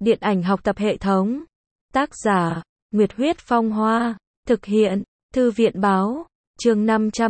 Điện ảnh học tập hệ thống. Tác giả, Nguyệt Huyết Phong Hoa. Thực hiện, Thư viện Báo. Chương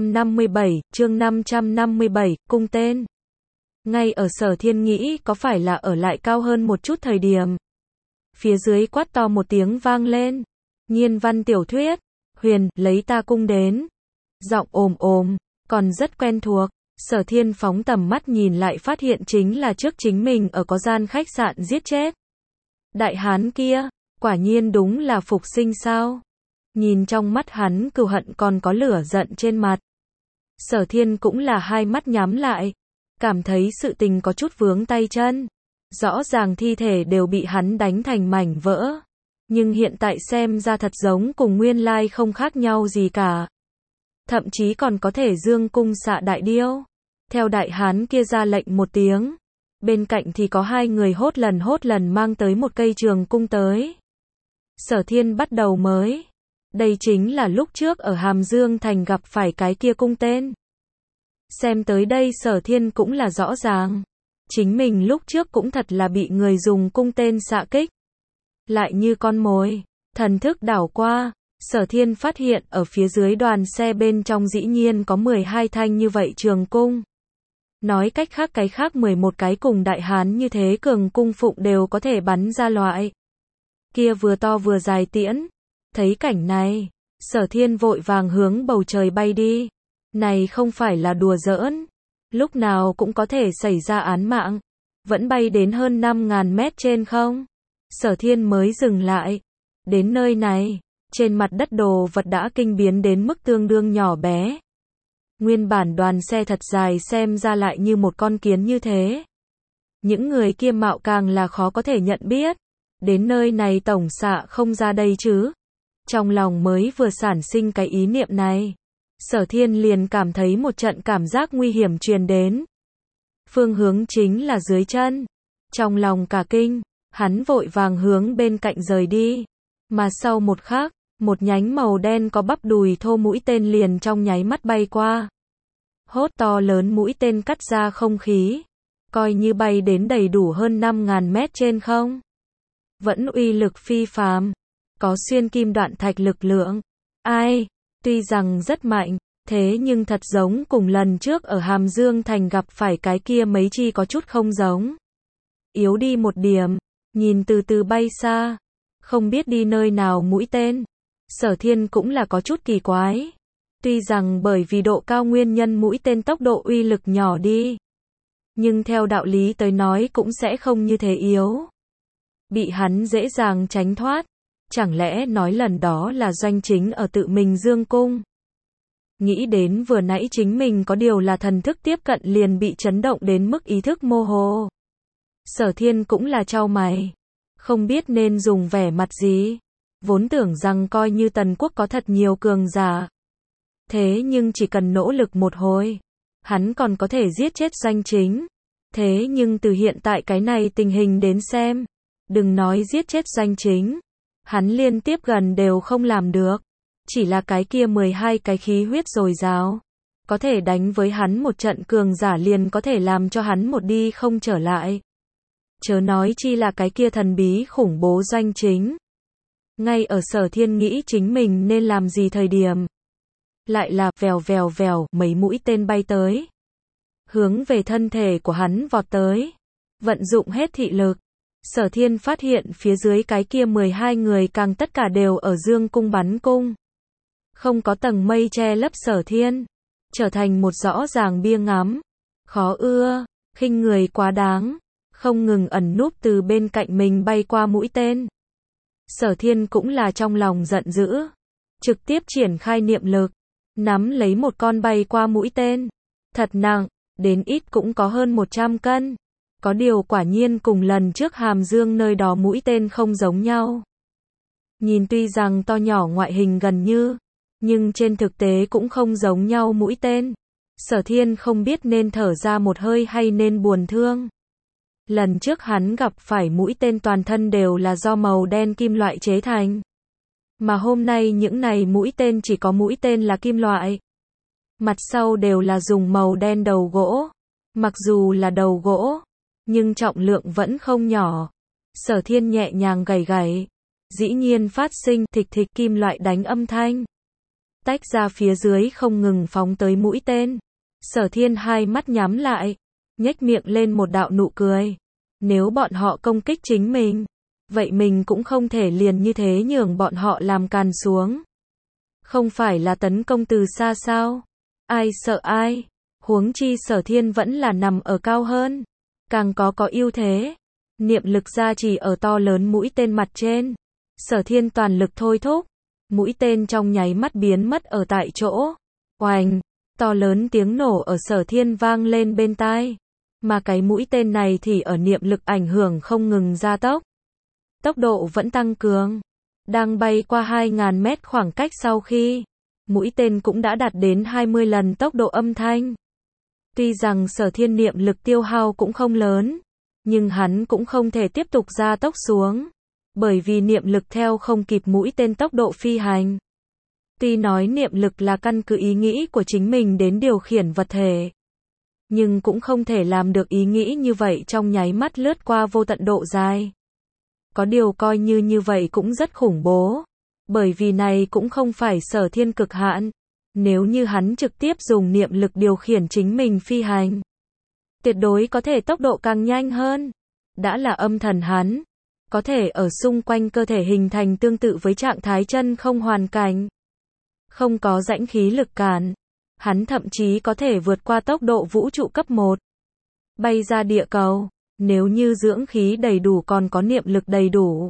557, cung tên. Ngay ở Sở Thiên nghĩ có phải là ở lại cao hơn một chút thời điểm. Phía dưới quát to một tiếng vang lên. Nhiên văn tiểu thuyết. Huyền, lấy ta cung đến. Giọng ồm ồm, còn rất quen thuộc. Sở Thiên phóng tầm mắt nhìn lại phát hiện chính là trước chính mình ở có gian khách sạn giết chết. Đại hán kia, quả nhiên đúng là phục sinh sao? Nhìn trong mắt hắn cừu hận còn có lửa giận trên mặt. Sở Thiên cũng là hai mắt nhắm lại, cảm thấy sự tình có chút vướng tay chân. Rõ ràng thi thể đều bị hắn đánh thành mảnh vỡ, nhưng hiện tại xem ra thật giống cùng nguyên lai không khác nhau gì cả. Thậm chí còn có thể dương cung xạ đại điêu. Theo đại hán kia ra lệnh một tiếng, bên cạnh thì có hai người hốt lần mang tới một cây trường cung tới. Sở Thiên bắt đầu mới. Đây chính là lúc trước ở Hàm Dương Thành gặp phải cái kia cung tên. Xem tới đây Sở Thiên cũng là rõ ràng. Chính mình lúc trước cũng thật là bị người dùng cung tên xạ kích. Lại như con mồi. Thần thức đảo qua, Sở Thiên phát hiện ở phía dưới đoàn xe bên trong dĩ nhiên có 12 thanh như vậy trường cung. Nói cách khác cái khác 11 cái cùng đại hán như thế cường cung phụng đều có thể bắn ra loại. Kia vừa to vừa dài tiễn. Thấy cảnh này, Sở Thiên vội vàng hướng bầu trời bay đi. Này không phải là đùa giỡn. Lúc nào cũng có thể xảy ra án mạng. Vẫn bay đến hơn 5.000 mét trên không. Sở Thiên mới dừng lại. Đến nơi này, trên mặt đất đồ vật đã kinh biến đến mức tương đương nhỏ bé. Nguyên bản đoàn xe thật dài xem ra lại như một con kiến như thế. Những người kia mạo càng là khó có thể nhận biết. Đến nơi này tổng xạ không ra đây chứ. Trong lòng mới vừa sản sinh cái ý niệm này, Sở Thiên liền cảm thấy một trận cảm giác nguy hiểm truyền đến. Phương hướng chính là dưới chân. Trong lòng cả kinh, hắn vội vàng hướng bên cạnh rời đi. Mà sau một khắc, một nhánh màu đen có bắp đùi thô mũi tên liền trong nháy mắt bay qua. Hốt to lớn mũi tên cắt ra không khí. Coi như bay đến đầy đủ hơn 5.000 mét trên không. Vẫn uy lực phi phàm. Có xuyên kim đoạn thạch lực lượng. Ai, tuy rằng rất mạnh, thế nhưng thật giống cùng lần trước ở Hàm Dương Thành gặp phải cái kia mấy chi có chút không giống. Yếu đi một điểm, nhìn từ từ bay xa, không biết đi nơi nào mũi tên. Sở Thiên cũng là có chút kỳ quái. Tuy rằng bởi vì độ cao nguyên nhân mũi tên tốc độ uy lực nhỏ đi, nhưng theo đạo lý tới nói cũng sẽ không như thế yếu. Bị hắn dễ dàng tránh thoát. Chẳng lẽ nói lần đó là doanh chính ở tự mình dương cung? Nghĩ đến vừa nãy chính mình có điều là thần thức tiếp cận liền bị chấn động đến mức ý thức mơ hồ. Sở Thiên cũng là chau mày. Không biết nên dùng vẻ mặt gì. Vốn tưởng rằng coi như Tần Quốc có thật nhiều cường giả. Thế nhưng chỉ cần nỗ lực một hồi, hắn còn có thể giết chết doanh chính. Thế nhưng từ hiện tại cái này tình hình đến xem, đừng nói giết chết doanh chính. Hắn liên tiếp gần đều không làm được. Chỉ là cái kia 12 cái khí huyết dồi dào. Có thể đánh với hắn một trận cường giả liền có thể làm cho hắn một đi không trở lại. Chớ nói chi là cái kia thần bí khủng bố doanh chính. Ngay ở Sở Thiên nghĩ chính mình nên làm gì thời điểm. Lại là vèo mấy mũi tên bay tới. Hướng về thân thể của hắn vọt tới. Vận dụng hết thị lực. Sở Thiên phát hiện phía dưới cái kia 12 người càng tất cả đều ở dương cung bắn cung. Không có tầng mây che lấp Sở Thiên. Trở thành một rõ ràng bia ngắm. Khó ưa, khinh người quá đáng. Không ngừng ẩn núp từ bên cạnh mình bay qua mũi tên. Sở Thiên cũng là trong lòng giận dữ. Trực tiếp triển khai niệm lực. Nắm lấy một con bay qua mũi tên. Thật nặng, đến ít cũng có hơn 100 cân. Có điều quả nhiên cùng lần trước Hàm Dương nơi đó mũi tên không giống nhau. Nhìn tuy rằng to nhỏ ngoại hình gần như, nhưng trên thực tế cũng không giống nhau mũi tên. Sở Thiên không biết nên thở ra một hơi hay nên buồn thương. Lần trước hắn gặp phải mũi tên toàn thân đều là do màu đen kim loại chế thành. Mà hôm nay những này mũi tên chỉ có mũi tên là kim loại. Mặt sau đều là dùng màu đen đầu gỗ. Mặc dù là đầu gỗ, nhưng trọng lượng vẫn không nhỏ. Sở Thiên nhẹ nhàng gảy gảy. Dĩ nhiên phát sinh thịch thịch kim loại đánh âm thanh. Tách ra phía dưới không ngừng phóng tới mũi tên. Sở Thiên hai mắt nhắm lại, nhếch miệng lên một đạo nụ cười. Nếu bọn họ công kích chính mình, vậy mình cũng không thể liền như thế nhường bọn họ làm càn xuống. Không phải là tấn công từ xa sao? Ai sợ ai? Huống chi Sở Thiên vẫn là nằm ở cao hơn, càng có ưu thế. Niệm lực gia trì ở to lớn mũi tên mặt trên. Sở Thiên toàn lực thôi thúc, mũi tên trong nháy mắt biến mất ở tại chỗ. Oành, to lớn tiếng nổ ở Sở Thiên vang lên bên tai. Mà cái mũi tên này thì ở niệm lực ảnh hưởng không ngừng gia tốc. Tốc độ vẫn tăng cường. Đang bay qua 2.000 mét khoảng cách sau khi, mũi tên cũng đã đạt đến 20 lần tốc độ âm thanh. Tuy rằng Sở Thiên niệm lực tiêu hao cũng không lớn, nhưng hắn cũng không thể tiếp tục gia tốc xuống. Bởi vì niệm lực theo không kịp mũi tên tốc độ phi hành. Tuy nói niệm lực là căn cứ ý nghĩ của chính mình đến điều khiển vật thể, nhưng cũng không thể làm được ý nghĩ như vậy trong nháy mắt lướt qua vô tận độ dài. Có điều coi như vậy cũng rất khủng bố. Bởi vì này cũng không phải Sở Thiên cực hạn. Nếu như hắn trực tiếp dùng niệm lực điều khiển chính mình phi hành, tuyệt đối có thể tốc độ càng nhanh hơn. Đã là âm thần hắn, có thể ở xung quanh cơ thể hình thành tương tự với trạng thái chân không hoàn cảnh. Không có rãnh khí lực cản. Hắn thậm chí có thể vượt qua tốc độ vũ trụ cấp 1. Bay ra địa cầu. Nếu như dưỡng khí đầy đủ còn có niệm lực đầy đủ,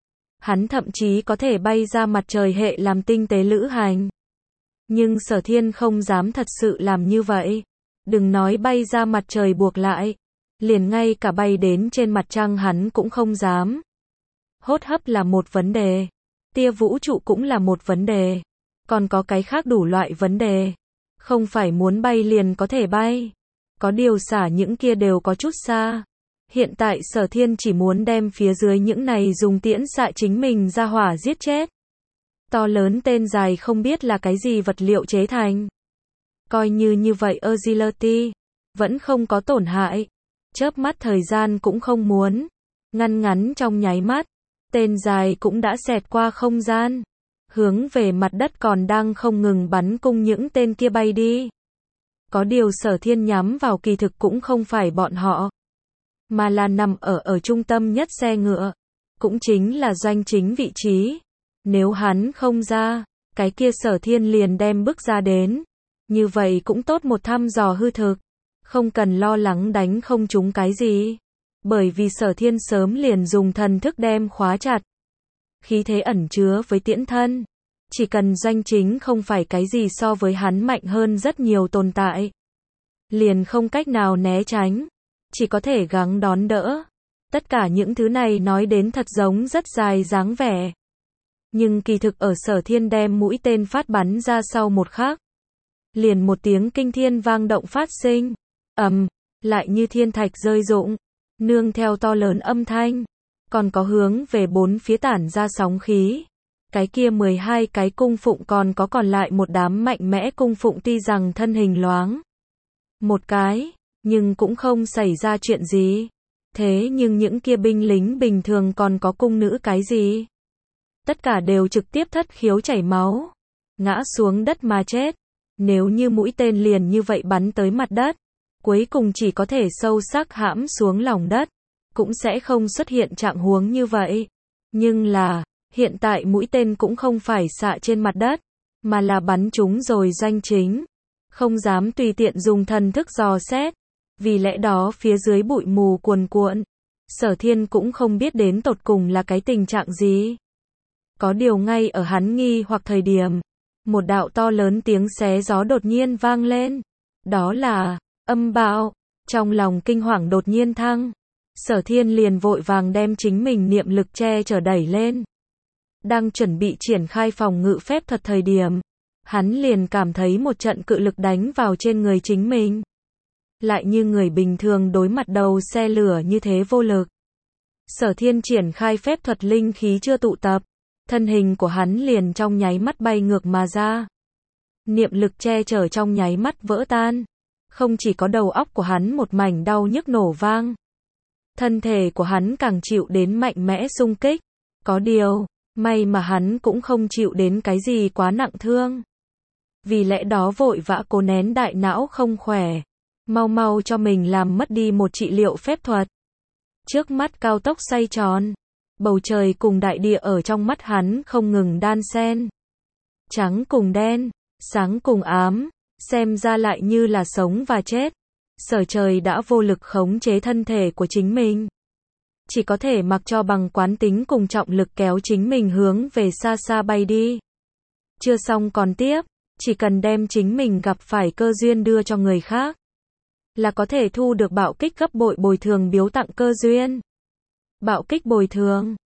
hắn thậm chí có thể bay ra mặt trời hệ làm tinh tế lữ hành. Nhưng Sở Thiên không dám thật sự làm như vậy. Đừng nói bay ra mặt trời buộc lại, liền ngay cả bay đến trên mặt trăng hắn cũng không dám. Hô hấp là một vấn đề, tia vũ trụ cũng là một vấn đề, còn có cái khác đủ loại vấn đề. Không phải muốn bay liền có thể bay. Có điều xả những kia đều có chút xa. Hiện tại Sở Thiên chỉ muốn đem phía dưới những này dùng tiễn xạ chính mình ra hỏa giết chết. To lớn tên dài không biết là cái gì vật liệu chế thành. Coi như vậy Agility vẫn không có tổn hại. Chớp mắt thời gian cũng không muốn. Ngắn trong nháy mắt, tên dài cũng đã xẹt qua không gian. Hướng về mặt đất còn đang không ngừng bắn cung những tên kia bay đi. Có điều Sở Thiên nhắm vào kỳ thực cũng không phải bọn họ, mà là nằm ở trung tâm nhất xe ngựa, cũng chính là doanh chính vị trí. Nếu hắn không ra, cái kia Sở Thiên liền đem bước ra đến. Như vậy cũng tốt một thăm dò hư thực, không cần lo lắng đánh không trúng cái gì. Bởi vì Sở Thiên sớm liền dùng thần thức đem khóa chặt. Khí thế ẩn chứa với tiễn thân. Chỉ cần doanh chính không phải cái gì so với hắn mạnh hơn rất nhiều tồn tại, liền không cách nào né tránh. Chỉ có thể gắng đón đỡ. Tất cả những thứ này nói đến thật giống rất dài dáng vẻ. Nhưng kỳ thực ở Sở Thiên đem mũi tên phát bắn ra sau một khắc, liền một tiếng kinh thiên vang động phát sinh. Lại như thiên thạch rơi rụng, nương theo to lớn âm thanh, còn có hướng về bốn phía tản ra sóng khí. Cái kia 12 cái cung phụng còn có còn lại một đám mạnh mẽ cung phụng tuy rằng thân hình loáng một cái, nhưng cũng không xảy ra chuyện gì. Thế nhưng những kia binh lính bình thường còn có cung nữ cái gì? Tất cả đều trực tiếp thất khiếu chảy máu, ngã xuống đất mà chết. Nếu như mũi tên liền như vậy bắn tới mặt đất, cuối cùng chỉ có thể sâu sắc hãm xuống lòng đất, cũng sẽ không xuất hiện trạng huống như vậy. Nhưng là, hiện tại mũi tên cũng không phải xạ trên mặt đất, mà là bắn trúng rồi doanh chính. Không dám tùy tiện dùng thần thức dò xét. Vì lẽ đó phía dưới bụi mù cuồn cuộn, Sở Thiên cũng không biết đến tột cùng là cái tình trạng gì. Có điều ngay ở hắn nghi hoặc thời điểm, một đạo to lớn tiếng xé gió đột nhiên vang lên. Đó là âm bạo. Trong lòng kinh hoàng đột nhiên thăng, Sở Thiên liền vội vàng đem chính mình niệm lực che chở đẩy lên. Đang chuẩn bị triển khai phòng ngự phép thuật thời điểm, hắn liền cảm thấy một trận cự lực đánh vào trên người chính mình. Lại như người bình thường đối mặt đầu xe lửa như thế vô lực. Sở Thiên triển khai phép thuật linh khí chưa tụ tập, thân hình của hắn liền trong nháy mắt bay ngược mà ra. Niệm lực che chở trong nháy mắt vỡ tan. Không chỉ có đầu óc của hắn một mảnh đau nhức nổ vang, Thân thể của hắn càng chịu đến mạnh mẽ xung kích. Có điều, may mà hắn cũng không chịu đến cái gì quá nặng thương. Vì lẽ đó vội vã cố nén đại não không khỏe. Mau mau cho mình làm mất đi một trị liệu phép thuật. Trước mắt cao tốc xoay tròn. Bầu trời cùng đại địa ở trong mắt hắn không ngừng đan xen. Trắng cùng đen, sáng cùng ám, xem ra lại như là sống và chết. Sở Trời đã vô lực khống chế thân thể của chính mình. Chỉ có thể mặc cho bằng quán tính cùng trọng lực kéo chính mình hướng về xa xa bay đi. Chưa xong còn tiếp, chỉ cần đem chính mình gặp phải cơ duyên đưa cho người khác, là có thể thu được bạo kích gấp bội bồi thường biếu tặng cơ duyên. Bạo kích bồi thường